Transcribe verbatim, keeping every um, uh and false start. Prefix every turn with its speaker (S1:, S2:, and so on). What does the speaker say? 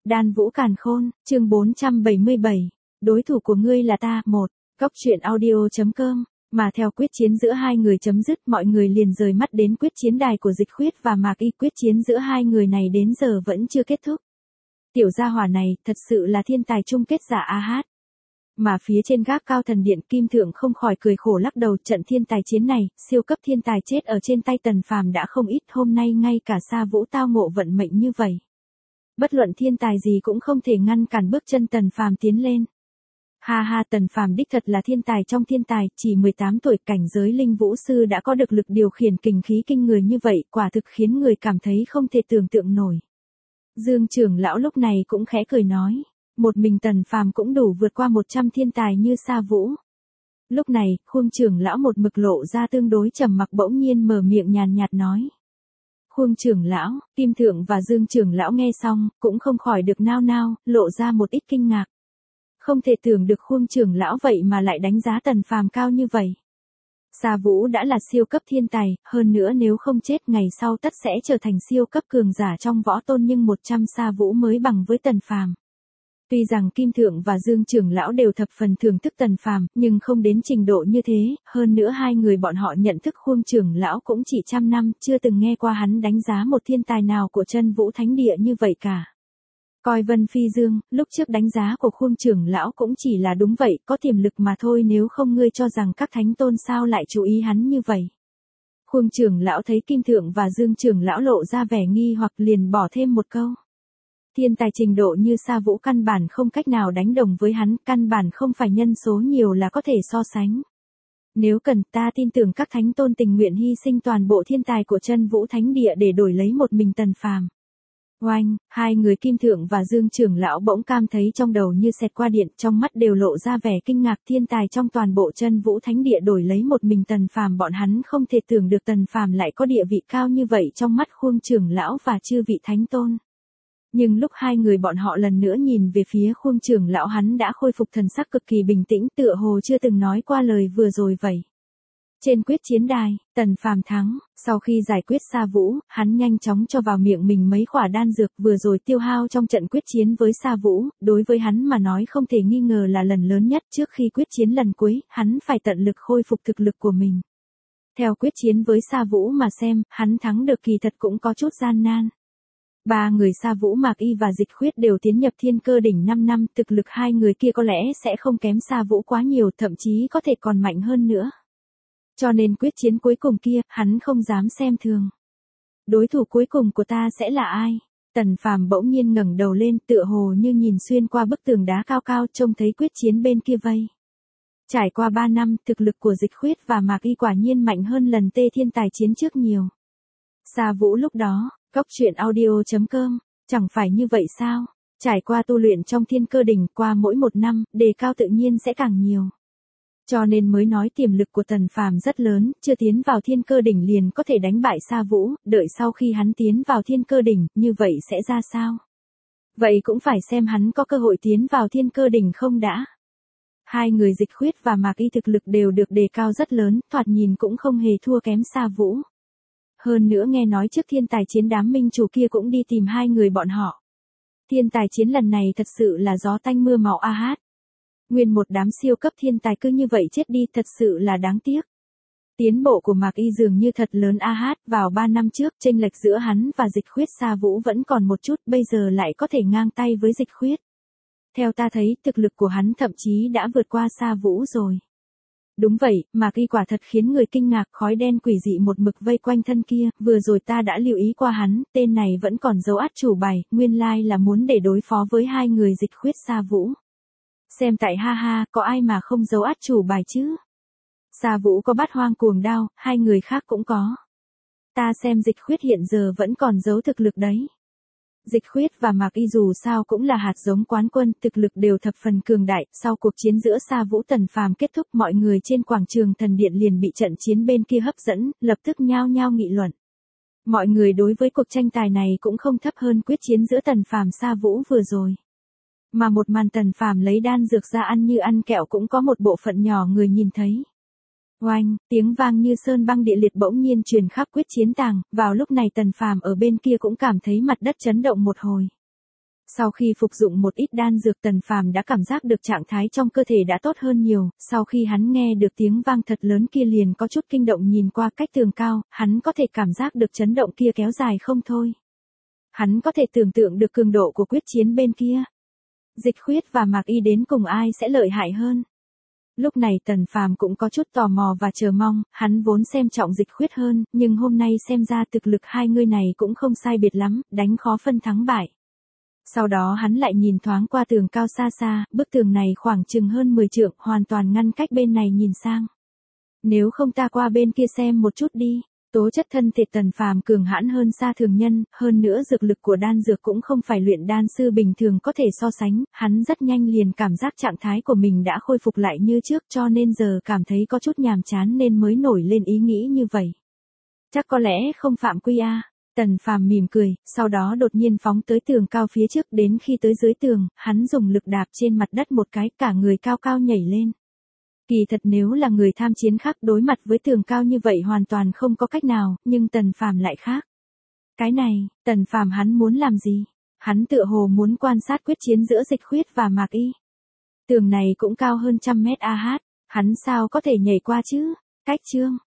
S1: Đan Vũ Càn Khôn, chương bốn trăm bảy mươi bảy. Đối thủ của ngươi là ta, một. Góc truyện audio chấm com. Mà theo quyết chiến giữa hai người chấm dứt, mọi người liền rời mắt đến quyết chiến đài của Dịch Khuyết và Mạc Y. Quyết chiến giữa hai người này đến giờ vẫn chưa kết thúc. Tiểu gia hỏa này, thật sự là thiên tài chung kết giả a hát. Mà phía trên gác cao thần điện, Kim Thượng không khỏi cười khổ lắc đầu. Trận thiên tài chiến này, siêu cấp thiên tài chết ở trên tay Tần Phàm đã không ít, hôm nay ngay cả Sa Vũ tao ngộ vận mệnh như vậy. Bất luận thiên tài gì cũng không thể ngăn cản bước chân Tần Phàm tiến lên. Ha ha, Tần Phàm đích thật là thiên tài trong thiên tài, chỉ mười tám tuổi, cảnh giới linh vũ sư đã có được lực điều khiển kình khí kinh người như vậy, quả thực khiến người cảm thấy không thể tưởng tượng nổi. Dương trưởng lão lúc này cũng khẽ cười nói, một mình Tần Phàm cũng đủ vượt qua một trăm thiên tài như Sa Vũ. Lúc này, Khuông trưởng lão một mực lộ ra tương đối trầm mặc, bỗng nhiên mở miệng nhàn nhạt nói. Khuông trưởng lão, Kim Thượng và Dương trưởng lão nghe xong, cũng không khỏi được nao nao, lộ ra một ít kinh ngạc. Không thể tưởng được Khuông trưởng lão vậy mà lại đánh giá Tần Phàm cao như vậy. Sa Vũ đã là siêu cấp thiên tài, hơn nữa nếu không chết ngày sau tất sẽ trở thành siêu cấp cường giả trong võ tôn, nhưng một trăm Sa Vũ mới bằng với Tần Phàm. Tuy rằng Kim Thượng và Dương trưởng lão đều thập phần thưởng thức Tần Phàm, nhưng không đến trình độ như thế, hơn nữa hai người bọn họ nhận thức Khuông trưởng lão cũng chỉ trăm năm, chưa từng nghe qua hắn đánh giá một thiên tài nào của Chân Vũ Thánh Địa như vậy cả. Coi Vân Phi Dương, lúc trước đánh giá của Khuông trưởng lão cũng chỉ là đúng vậy, có tiềm lực mà thôi, nếu không ngươi cho rằng các thánh tôn sao lại chú ý hắn như vậy. Khuông trưởng lão thấy Kim Thượng và Dương trưởng lão lộ ra vẻ nghi hoặc, liền bỏ thêm một câu. Thiên tài trình độ như Sa Vũ căn bản không cách nào đánh đồng với hắn, căn bản không phải nhân số nhiều là có thể so sánh. Nếu cần, ta tin tưởng các thánh tôn tình nguyện hy sinh toàn bộ thiên tài của Chân Vũ Thánh Địa để đổi lấy một mình Tần Phàm. Oanh, hai người Kim Thượng và Dương trưởng lão bỗng cảm thấy trong đầu như xẹt qua điện, trong mắt đều lộ ra vẻ kinh ngạc. Thiên tài trong toàn bộ Chân Vũ Thánh Địa đổi lấy một mình Tần Phàm, bọn hắn không thể tưởng được Tần Phàm lại có địa vị cao như vậy trong mắt Khuông trưởng lão và chư vị thánh tôn. Nhưng lúc hai người bọn họ lần nữa nhìn về phía Khuông trưởng lão, hắn đã khôi phục thần sắc cực kỳ bình tĩnh, tựa hồ chưa từng nói qua lời vừa rồi vậy. Trên quyết chiến đài, Tần Phàm thắng, sau khi giải quyết Sa Vũ, hắn nhanh chóng cho vào miệng mình mấy khỏa đan dược vừa rồi tiêu hao trong trận quyết chiến với Sa Vũ, đối với hắn mà nói không thể nghi ngờ là lần lớn nhất. Trước khi quyết chiến lần cuối, hắn phải tận lực khôi phục thực lực của mình. Theo quyết chiến với Sa Vũ mà xem, hắn thắng được kỳ thật cũng có chút gian nan. Ba người Sa Vũ, Mạc Y và Dịch Khuyết đều tiến nhập Thiên Cơ đỉnh năm năm, thực lực hai người kia có lẽ sẽ không kém Sa Vũ quá nhiều, thậm chí có thể còn mạnh hơn nữa. Cho nên quyết chiến cuối cùng kia, hắn không dám xem thường. Đối thủ cuối cùng của ta sẽ là ai? Tần Phàm bỗng nhiên ngẩng đầu lên, tựa hồ như nhìn xuyên qua bức tường đá cao cao, trông thấy quyết chiến bên kia vây. Trải qua ba năm, thực lực của Dịch Khuyết và Mạc Y quả nhiên mạnh hơn lần tê thiên tài chiến trước nhiều. Sa Vũ lúc đó, góc truyện audio chấm com, chẳng phải như vậy sao? Trải qua tu luyện trong Thiên Cơ đỉnh, qua mỗi một năm, đề cao tự nhiên sẽ càng nhiều. Cho nên mới nói tiềm lực của Tần Phàm rất lớn, chưa tiến vào Thiên Cơ đỉnh liền có thể đánh bại Sa Vũ, đợi sau khi hắn tiến vào Thiên Cơ đỉnh, như vậy sẽ ra sao? Vậy cũng phải xem hắn có cơ hội tiến vào Thiên Cơ đỉnh không đã. Hai người Dịch Khuyết và Mạc Y thực lực đều được đề cao rất lớn, thoạt nhìn cũng không hề thua kém Sa Vũ. Hơn nữa nghe nói trước thiên tài chiến đám minh chủ kia cũng đi tìm hai người bọn họ. Thiên tài chiến lần này thật sự là gió tanh mưa máu a hát. Nguyên một đám siêu cấp thiên tài cứ như vậy chết đi, thật sự là đáng tiếc. Tiến bộ của Mạc Y dường như thật lớn a hát, vào ba năm trước chênh lệch giữa hắn và Dịch Khuyết Sa Vũ vẫn còn một chút, bây giờ lại có thể ngang tay với Dịch Khuyết. Theo ta thấy, thực lực của hắn thậm chí đã vượt qua Sa Vũ rồi. Đúng vậy, Mạc Y quả thật khiến người kinh ngạc, khói đen quỷ dị một mực vây quanh thân kia, vừa rồi ta đã lưu ý qua hắn, tên này vẫn còn giấu át chủ bài, nguyên lai là muốn để đối phó với hai người Dịch Khuyết Sa Vũ. Xem tại ha ha, có ai mà không giấu át chủ bài chứ? Sa Vũ có Bát Hoang Cuồng Đao, hai người khác cũng có. Ta xem Dịch Khuyết hiện giờ vẫn còn giấu thực lực đấy. Dịch Khuyết và Mạc Y dù sao cũng là hạt giống quán quân, thực lực đều thập phần cường đại. Sau cuộc chiến giữa Sa Vũ Tần Phàm kết thúc, mọi người trên quảng trường thần điện liền bị trận chiến bên kia hấp dẫn, lập tức nhao nhao nghị luận. Mọi người đối với cuộc tranh tài này cũng không thấp hơn quyết chiến giữa Tần Phàm Sa Vũ vừa rồi. Mà một màn Tần Phàm lấy đan dược ra ăn như ăn kẹo cũng có một bộ phận nhỏ người nhìn thấy. Oanh, tiếng vang như sơn băng địa liệt bỗng nhiên truyền khắp quyết chiến tàng, vào lúc này Tần Phàm ở bên kia cũng cảm thấy mặt đất chấn động một hồi. Sau khi phục dụng một ít đan dược Tần Phàm đã cảm giác được trạng thái trong cơ thể đã tốt hơn nhiều, sau khi hắn nghe được tiếng vang thật lớn kia liền có chút kinh động nhìn qua cách tường cao, hắn có thể cảm giác được chấn động kia kéo dài không thôi. Hắn có thể tưởng tượng được cường độ của quyết chiến bên kia. Dịch Khuyết và Mạc Y đến cùng ai sẽ lợi hại hơn. Lúc này Tần Phàm cũng có chút tò mò và chờ mong, hắn vốn xem trọng Dịch Khuyết hơn, nhưng hôm nay xem ra thực lực hai người này cũng không sai biệt lắm, đánh khó phân thắng bại. Sau đó hắn lại nhìn thoáng qua tường cao xa xa, bức tường này khoảng chừng hơn mười trượng, hoàn toàn ngăn cách bên này nhìn sang. Nếu không ta qua bên kia xem một chút đi. Tố chất thân thể Tần Phàm cường hãn hơn xa thường nhân, hơn nữa dược lực của đan dược cũng không phải luyện đan sư bình thường có thể so sánh, hắn rất nhanh liền cảm giác trạng thái của mình đã khôi phục lại như trước cho nên giờ cảm thấy có chút nhàm chán nên mới nổi lên ý nghĩ như vậy. Chắc có lẽ không phạm quy a. Tần Phàm mỉm cười, sau đó đột nhiên phóng tới tường cao phía trước đến khi tới dưới tường, hắn dùng lực đạp trên mặt đất một cái cả người cao cao nhảy lên. Kỳ thật nếu là người tham chiến khác đối mặt với tường cao như vậy hoàn toàn không có cách nào, nhưng Tần Phàm lại khác. Cái này, Tần Phàm hắn muốn làm gì? Hắn tựa hồ muốn quan sát quyết chiến giữa Dịch Khuyết và Mạc Y. Tường này cũng cao hơn trăm mét a hát, hắn sao có thể nhảy qua chứ? Cách chương